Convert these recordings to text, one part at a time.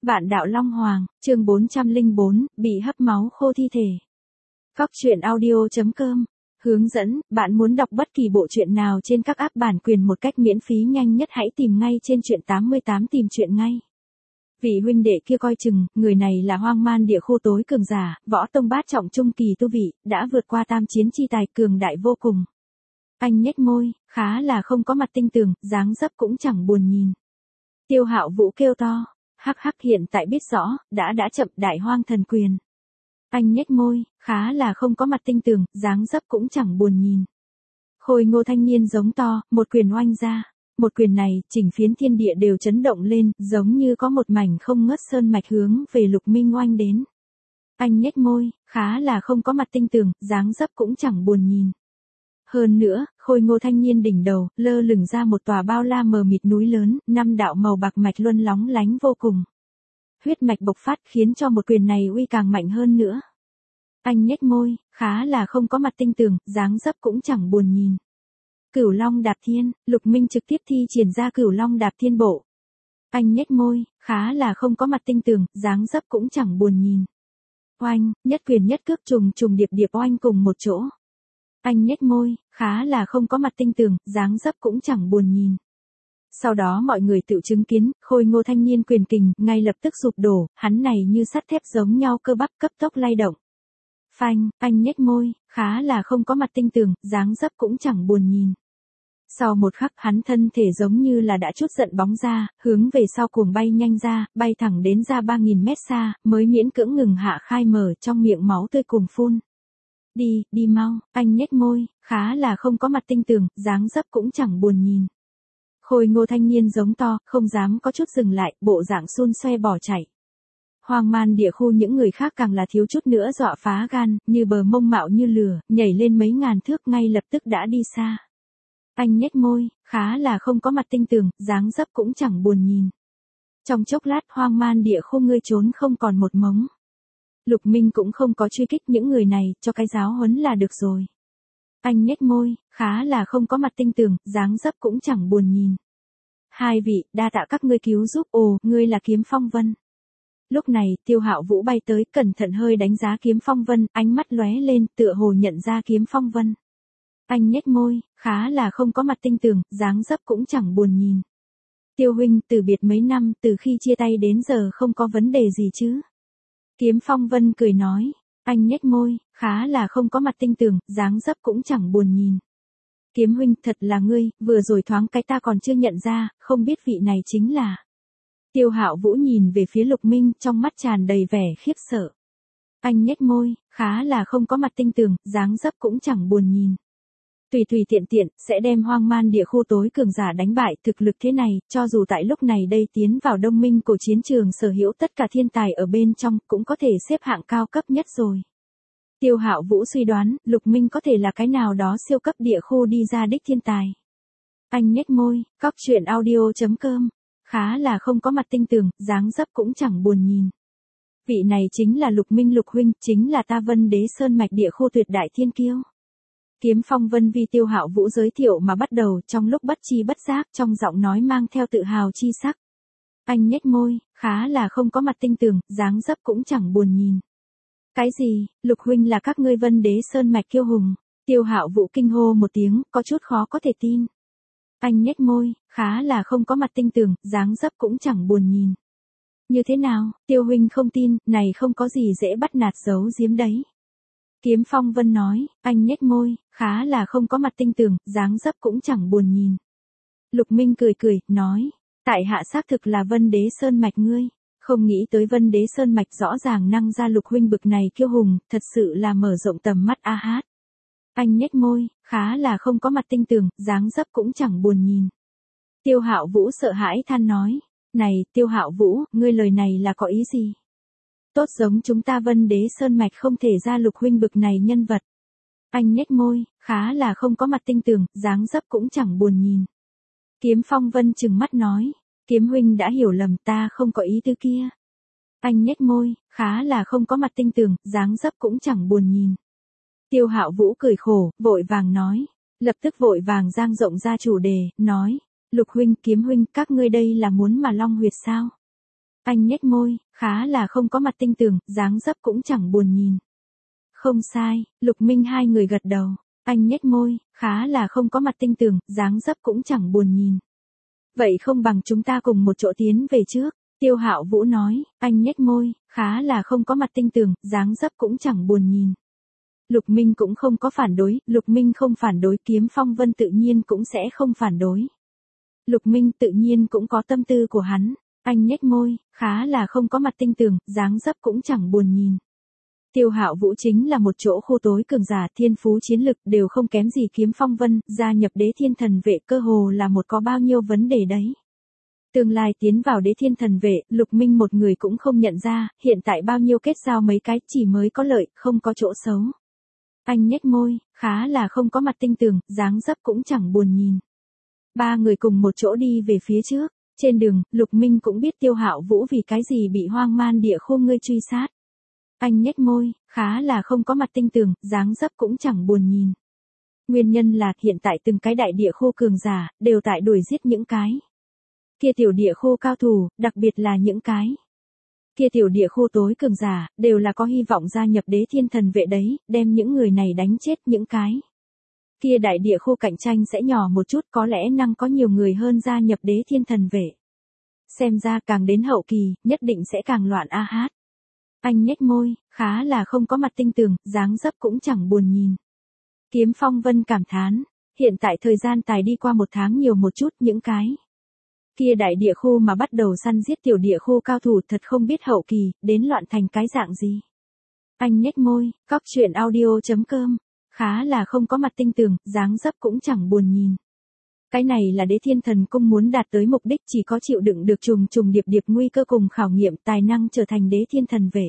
Vạn đạo Long Hoàng, chương 404, bị hấp máu khô thi thể. Cóc truyện audio.com. Hướng dẫn, bạn muốn đọc bất kỳ bộ truyện nào trên các app bản quyền một cách miễn phí nhanh nhất hãy tìm ngay trên truyện 88 tìm truyện ngay. Vị huynh đệ kia coi chừng, người này là Hoang Man Địa Khu tối cường giả, võ tông bát trọng trung kỳ tu vị, đã vượt qua tam chiến chi tài cường đại vô cùng. Anh nhếch môi, khá là không có mặt tinh tường, dáng dấp cũng chẳng buồn nhìn. Tiêu Hạo Vũ kêu to. Hắc hắc, hiện tại biết rõ, đã chậm, đại hoang thần quyền. Anh nhếch môi, khá là không có mặt tinh tường, dáng dấp cũng chẳng buồn nhìn. Khôi Ngô thanh niên giống to, một quyền oanh ra. Một quyền này, chỉnh phiến thiên địa đều chấn động lên, giống như có một mảnh không ngớt sơn mạch hướng về Lục Minh oanh đến. Anh nhếch môi, khá là không có mặt tinh tường, dáng dấp cũng chẳng buồn nhìn. Hơn nữa, Khôi Ngô thanh niên đỉnh đầu, lơ lửng ra một tòa bao la mờ mịt núi lớn, 5 đạo màu bạc mạch luân lóng lánh vô cùng. Huyết mạch bộc phát khiến cho một quyền này uy càng mạnh hơn nữa. Anh nhếch môi, khá là không có mặt tinh tường, dáng dấp cũng chẳng buồn nhìn. Cửu Long Đạp Thiên, Lục Minh trực tiếp thi triển ra Cửu Long Đạp Thiên bộ. Anh nhếch môi, khá là không có mặt tinh tường, dáng dấp cũng chẳng buồn nhìn. Oanh, nhất quyền nhất cước trùng điệp điệp oanh cùng một chỗ. Anh nhếch môi, khá là không có mặt tinh tường, dáng dấp cũng chẳng buồn nhìn. Sau đó mọi người tự chứng kiến, Khôi Ngô thanh niên quyền kình, ngay lập tức sụp đổ, hắn này như sắt thép giống nhau cơ bắp cấp tốc lay động. Phanh, anh nhếch môi, khá là không có mặt tinh tường, dáng dấp cũng chẳng buồn nhìn. Sau một khắc hắn thân thể giống như là đã chút giận bóng ra, hướng về sau cuồng bay nhanh ra, bay thẳng đến ra 3.000 mét xa, mới miễn cưỡng ngừng hạ khai mở trong miệng máu tươi cùng phun. Đi mau, anh nhếch môi, khá là không có mặt tinh tường, dáng dấp cũng chẳng buồn nhìn. Khôi Ngô thanh niên giống to, không dám có chút dừng lại, bộ dạng xun xoe bỏ chạy. Hoang Man Địa Khu những người khác càng là thiếu chút nữa dọa phá gan, như bờ mông mạo như lửa, nhảy lên mấy ngàn thước ngay lập tức đã đi xa. Anh nhếch môi, khá là không có mặt tinh tường, dáng dấp cũng chẳng buồn nhìn. Trong chốc lát Hoang Man Địa Khu ngươi trốn không còn một mống. Lục Minh cũng không có truy kích những người này, cho cái giáo huấn là được rồi. Anh nhếch môi, khá là không có mặt tinh tường, dáng dấp cũng chẳng buồn nhìn. Hai vị, đa tạ các ngươi cứu giúp, ồ, ngươi là Kiếm Phong Vân. Lúc này, Tiêu Hạo Vũ bay tới, cẩn thận hơi đánh giá Kiếm Phong Vân, ánh mắt lóe lên, tựa hồ nhận ra Kiếm Phong Vân. Anh nhếch môi, khá là không có mặt tinh tường, dáng dấp cũng chẳng buồn nhìn. Tiêu huynh, từ biệt mấy năm, từ khi chia tay đến giờ không có vấn đề gì chứ? Kiếm Phong Vân cười nói, anh nhếch môi, khá là không có mặt tinh tường, dáng dấp cũng chẳng buồn nhìn. Kiếm huynh, thật là ngươi, vừa rồi thoáng cái ta còn chưa nhận ra, không biết vị này chính là. Tiêu Hạo Vũ nhìn về phía Lục Minh, trong mắt tràn đầy vẻ khiếp sợ. Anh nhếch môi, khá là không có mặt tinh tường, dáng dấp cũng chẳng buồn nhìn. Tùy tiện, sẽ đem Hoang Man Địa Khu tối cường giả đánh bại, thực lực thế này, cho dù tại lúc này đây tiến vào đông minh của chiến trường sở hữu tất cả thiên tài ở bên trong, cũng có thể xếp hạng cao cấp nhất rồi. Tiêu Hạo Vũ suy đoán, Lục Minh có thể là cái nào đó siêu cấp địa khu đi ra đích thiên tài. Anh nhếch môi, cóc truyện audio.com, khá là không có mặt tinh tường, dáng dấp cũng chẳng buồn nhìn. Vị này chính là Lục Minh Lục huynh, chính là ta Vân Đế Sơn mạch địa khu tuyệt đại thiên kiêu. Kiếm Phong Vân vì Tiêu Hạo Vũ giới thiệu mà bắt đầu, trong lúc bất chi bất giác, trong giọng nói mang theo tự hào chi sắc. Anh nhếch môi, khá là không có mặt tinh tường, dáng dấp cũng chẳng buồn nhìn. Cái gì, Lục huynh là các ngươi Vân Đế Sơn mạch kiêu hùng? Tiêu Hạo Vũ kinh hô một tiếng, có chút khó có thể tin. Anh nhếch môi, khá là không có mặt tinh tường, dáng dấp cũng chẳng buồn nhìn. Như thế nào, Tiêu huynh không tin, này không có gì dễ bắt nạt giấu giếm đấy. Kiếm Phong Vân nói, anh nhếch môi, khá là không có mặt tinh tường, dáng dấp cũng chẳng buồn nhìn. Lục Minh cười, nói, tại hạ xác thực là Vân Đế Sơn mạch ngươi, không nghĩ tới Vân Đế Sơn mạch rõ ràng năng ra Lục huynh bực này kiêu hùng, thật sự là mở rộng tầm mắt a hát. Anh nhếch môi, khá là không có mặt tinh tường, dáng dấp cũng chẳng buồn nhìn. Tiêu Hạo Vũ sợ hãi than nói, này, Tiêu Hạo Vũ, ngươi lời này là có ý gì? Tốt giống chúng ta Vân Đế Sơn mạch không thể ra Lục huynh bực này nhân vật. Anh nhếch môi, khá là không có mặt tinh tường, dáng dấp cũng chẳng buồn nhìn. Kiếm Phong Vân trừng mắt nói, Kiếm huynh đã hiểu lầm, ta không có ý tư kia. Anh nhếch môi, khá là không có mặt tinh tường, dáng dấp cũng chẳng buồn nhìn. Tiêu Hạo Vũ cười khổ, vội vàng nói, lập tức vội vàng dang rộng ra chủ đề, nói, Lục huynh, Kiếm huynh, các ngươi đây là muốn mà long huyệt sao? Anh nhếch môi, khá là không có mặt tinh tường, dáng dấp cũng chẳng buồn nhìn. Không sai, Lục Minh hai người gật đầu. Anh nhếch môi, khá là không có mặt tinh tường, dáng dấp cũng chẳng buồn nhìn. Vậy không bằng chúng ta cùng một chỗ tiến về trước. Tiêu Hạo Vũ nói, anh nhếch môi, khá là không có mặt tinh tường, dáng dấp cũng chẳng buồn nhìn. Lục Minh cũng không có phản đối, Lục Minh không phản đối, Kiếm Phong Vân tự nhiên cũng sẽ không phản đối. Lục Minh tự nhiên cũng có tâm tư của hắn. Anh nhếch môi, khá là không có mặt tinh tường, dáng dấp cũng chẳng buồn nhìn. Tiêu Hạo Vũ chính là một chỗ khô tối cường giả, thiên phú chiến lực đều không kém gì Kiếm Phong Vân, gia nhập Đế Thiên Thần Vệ cơ hồ là một có bao nhiêu vấn đề đấy. Tương lai tiến vào Đế Thiên Thần Vệ, Lục Minh một người cũng không nhận ra, hiện tại bao nhiêu kết giao mấy cái chỉ mới có lợi, không có chỗ xấu. Anh nhếch môi, khá là không có mặt tinh tường, dáng dấp cũng chẳng buồn nhìn. Ba người cùng một chỗ đi về phía trước. Trên đường, Lục Minh cũng biết Tiêu Hạo Vũ vì cái gì bị Hoang Man Địa Khô ngươi truy sát. Anh nhếch môi, khá là không có mặt tinh tường, dáng dấp cũng chẳng buồn nhìn. Nguyên nhân là hiện tại từng cái đại địa khô cường giả, đều tại đuổi giết những cái kia tiểu địa khô cao thủ, đặc biệt là những cái kia tiểu địa khô tối cường giả, đều là có hy vọng gia nhập Đế Thiên Thần Vệ đấy, đem những người này đánh chết những cái kia đại địa khô cạnh tranh sẽ nhỏ một chút, có lẽ năng có nhiều người hơn gia nhập Đế Thiên Thần Vệ. Xem ra càng đến hậu kỳ, nhất định sẽ càng loạn a hát. Anh nhếch môi, khá là không có mặt tinh tường, dáng dấp cũng chẳng buồn nhìn. Kiếm Phong Vân cảm thán, hiện tại thời gian tài đi qua một tháng nhiều một chút, những cái kia đại địa khô mà bắt đầu săn giết tiểu địa khô cao thủ thật không biết hậu kỳ, đến loạn thành cái dạng gì. Anh nhếch môi, cóc truyện audio.com, khá là không có mặt tinh tường, dáng dấp cũng chẳng buồn nhìn. Cái này là Đế Thiên Thần Cung muốn đạt tới mục đích, chỉ có chịu đựng được trùng trùng điệp điệp nguy cơ cùng khảo nghiệm tài năng trở thành Đế Thiên Thần Vệ.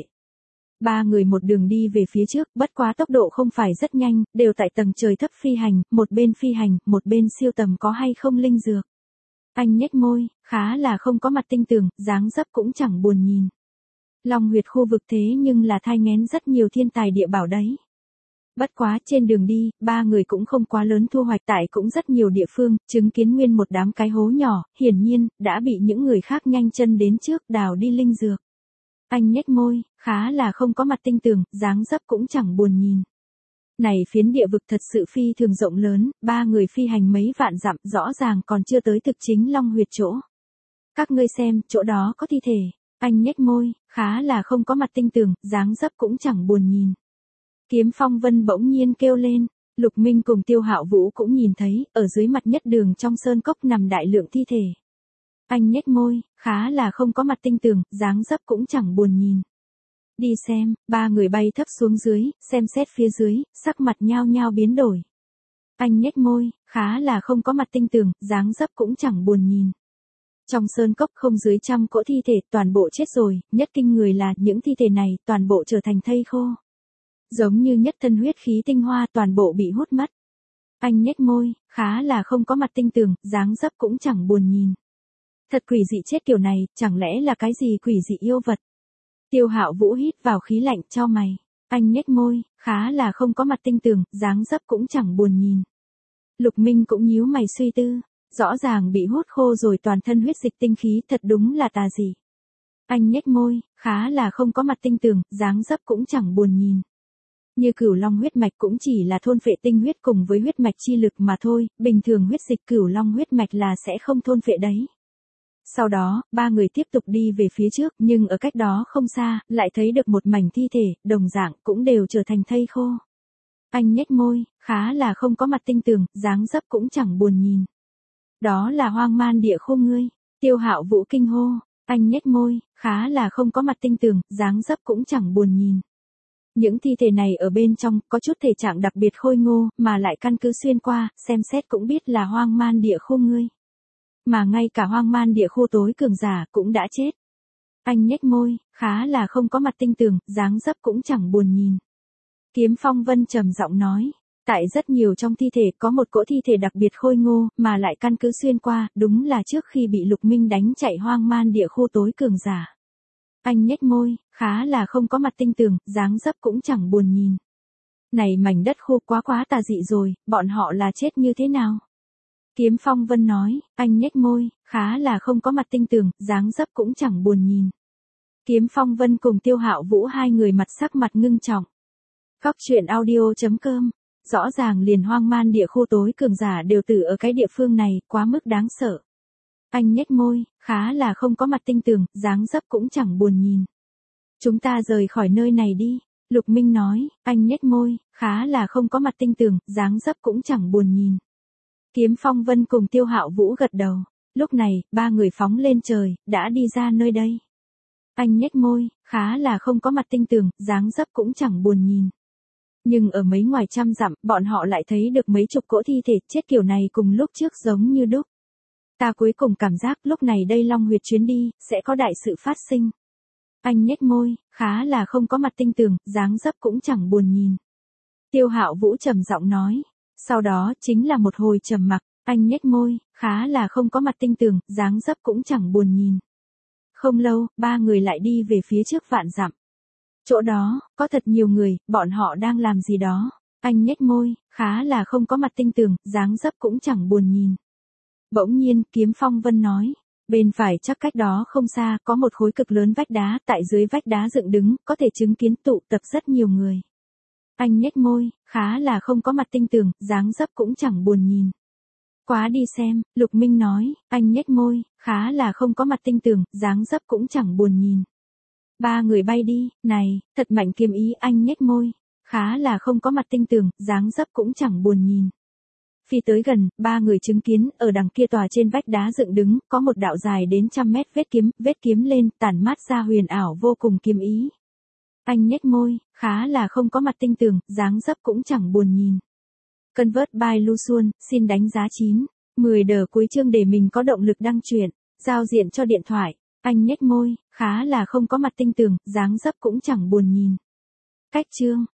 Ba người một đường đi về phía trước, bất quá tốc độ không phải rất nhanh, đều tại tầng trời thấp phi hành, một bên phi hành, một bên siêu tầm có hay không linh dược. Anh nhếch môi, khá là không có mặt tinh tường, dáng dấp cũng chẳng buồn nhìn. Long huyệt khu vực thế nhưng là thai nghén rất nhiều thiên tài địa bảo đấy. Bất quá trên đường đi, ba người cũng không quá lớn thu hoạch, tại cũng rất nhiều địa phương, chứng kiến nguyên một đám cái hố nhỏ, hiển nhiên, đã bị những người khác nhanh chân đến trước đào đi linh dược. Anh nhếch môi, khá là không có mặt tinh tường, dáng dấp cũng chẳng buồn nhìn. Này phiến địa vực thật sự phi thường rộng lớn, ba người phi hành mấy vạn dặm, rõ ràng còn chưa tới thực chính Long huyệt chỗ. Các ngươi xem, chỗ đó có thi thể. Anh nhếch môi, khá là không có mặt tinh tường, dáng dấp cũng chẳng buồn nhìn. Kiếm Phong Vân bỗng nhiên kêu lên, Lục Minh cùng Tiêu Hạo Vũ cũng nhìn thấy, ở dưới mặt nhất đường trong sơn cốc nằm đại lượng thi thể. Anh nhếch môi, khá là không có mặt tinh tường, dáng dấp cũng chẳng buồn nhìn. Đi xem, ba người bay thấp xuống dưới, xem xét phía dưới, sắc mặt nhao nhao biến đổi. Anh nhếch môi, khá là không có mặt tinh tường, dáng dấp cũng chẳng buồn nhìn. Trong sơn cốc không dưới 100 cỗ thi thể, toàn bộ chết rồi, nhất kinh người là những thi thể này toàn bộ trở thành thây khô. Giống như nhất thân huyết khí tinh hoa toàn bộ bị hút mất. Anh nhếch môi, khá là không có mặt tinh tường, dáng dấp cũng chẳng buồn nhìn. Thật quỷ dị chết kiểu này, chẳng lẽ là cái gì quỷ dị yêu vật? Tiêu Hạo Vũ hít vào khí lạnh cho mày. Anh nhếch môi, khá là không có mặt tinh tường, dáng dấp cũng chẳng buồn nhìn. Lục Minh cũng nhíu mày suy tư. Rõ ràng bị hút khô rồi toàn thân huyết dịch tinh khí, thật đúng là tà dị. Anh nhếch môi, khá là không có mặt tinh tường, dáng dấp cũng chẳng buồn nhìn. Như Cửu Long huyết mạch cũng chỉ là thôn phệ tinh huyết cùng với huyết mạch chi lực mà thôi, bình thường huyết dịch Cửu Long huyết mạch là sẽ không thôn phệ đấy. Sau đó, ba người tiếp tục đi về phía trước, nhưng ở cách đó không xa, lại thấy được một mảnh thi thể, đồng dạng cũng đều trở thành thây khô. Anh nhếch môi, khá là không có mặt tinh tường, dáng dấp cũng chẳng buồn nhìn. Đó là Hoang Man Địa Khô ngươi. Tiêu Hạo Vũ kinh hô, anh nhếch môi, khá là không có mặt tinh tường, dáng dấp cũng chẳng buồn nhìn. Những thi thể này ở bên trong, có chút thể trạng đặc biệt khôi ngô, mà lại căn cứ xuyên qua, xem xét cũng biết là Hoang Man Địa Khô ngươi. Mà ngay cả Hoang Man Địa Khô tối cường giả cũng đã chết. Anh nhếch môi, khá là không có mặt tinh tường, dáng dấp cũng chẳng buồn nhìn. Kiếm Phong Vân trầm giọng nói, tại rất nhiều trong thi thể có một cỗ thi thể đặc biệt khôi ngô, mà lại căn cứ xuyên qua, đúng là trước khi bị Lục Minh đánh chạy Hoang Man Địa Khô tối cường giả. Anh nhếch môi, khá là không có mặt tinh tường, dáng dấp cũng chẳng buồn nhìn. Này mảnh đất khô quá tà dị rồi, bọn họ là chết như thế nào? Kiếm Phong Vân nói, anh nhếch môi, khá là không có mặt tinh tường, dáng dấp cũng chẳng buồn nhìn. Kiếm Phong Vân cùng Tiêu Hạo Vũ hai người sắc mặt ngưng trọng. Cóc truyện audio.com. Rõ ràng liền hoang man địa khu tối cường giả đều tử ở cái địa phương này, quá mức đáng sợ. Anh nhếch môi, khá là không có mặt tinh tường, dáng dấp cũng chẳng buồn nhìn. Chúng ta rời khỏi nơi này đi. Lục Minh nói, anh nhếch môi, khá là không có mặt tinh tường, dáng dấp cũng chẳng buồn nhìn. Kiếm Phong Vân cùng Tiêu Hạo Vũ gật đầu. Lúc này, ba người phóng lên trời, đã đi ra nơi đây. Anh nhếch môi, khá là không có mặt tinh tường, dáng dấp cũng chẳng buồn nhìn. Nhưng ở mấy ngoài trăm dặm, bọn họ lại thấy được mấy chục cỗ thi thể chết kiểu này cùng lúc trước giống như đúc. Ta cuối cùng cảm giác lúc này đây Long Huyệt chuyến đi, sẽ có đại sự phát sinh. Anh nhếch môi, khá là không có mặt tinh tường, dáng dấp cũng chẳng buồn nhìn. Tiêu Hạo Vũ trầm giọng nói. Sau đó chính là một hồi trầm mặc, anh nhếch môi, khá là không có mặt tinh tường, dáng dấp cũng chẳng buồn nhìn. Không lâu, ba người lại đi về phía trước vạn dặm. Chỗ đó, có thật nhiều người, bọn họ đang làm gì đó. Anh nhếch môi, khá là không có mặt tinh tường, dáng dấp cũng chẳng buồn nhìn. Bỗng nhiên, Kiếm Phong Vân nói. Bên phải chắc cách đó không xa, có một khối cực lớn vách đá, tại dưới vách đá dựng đứng, có thể chứng kiến tụ tập rất nhiều người. Anh nhếch môi, khá là không có mặt tinh tường, dáng dấp cũng chẳng buồn nhìn. Quá đi xem, Lục Minh nói, anh nhếch môi, khá là không có mặt tinh tường, dáng dấp cũng chẳng buồn nhìn. Ba người bay đi, này, thật mạnh kiếm ý, anh nhếch môi, khá là không có mặt tinh tường, dáng dấp cũng chẳng buồn nhìn. Phi tới gần, ba người chứng kiến, ở đằng kia tòa trên vách đá dựng đứng, có một đạo dài đến 100 mét vết kiếm lên, tản mát ra huyền ảo vô cùng kiếm ý. Anh nhếch môi, khá là không có mặt tinh tường, dáng dấp cũng chẳng buồn nhìn. Convert by Luxuan, xin đánh giá 9. 10 đờ cuối chương để mình có động lực đăng truyện. Giao diện cho điện thoại. Anh nhếch môi, khá là không có mặt tinh tường, dáng dấp cũng chẳng buồn nhìn. Cách chương.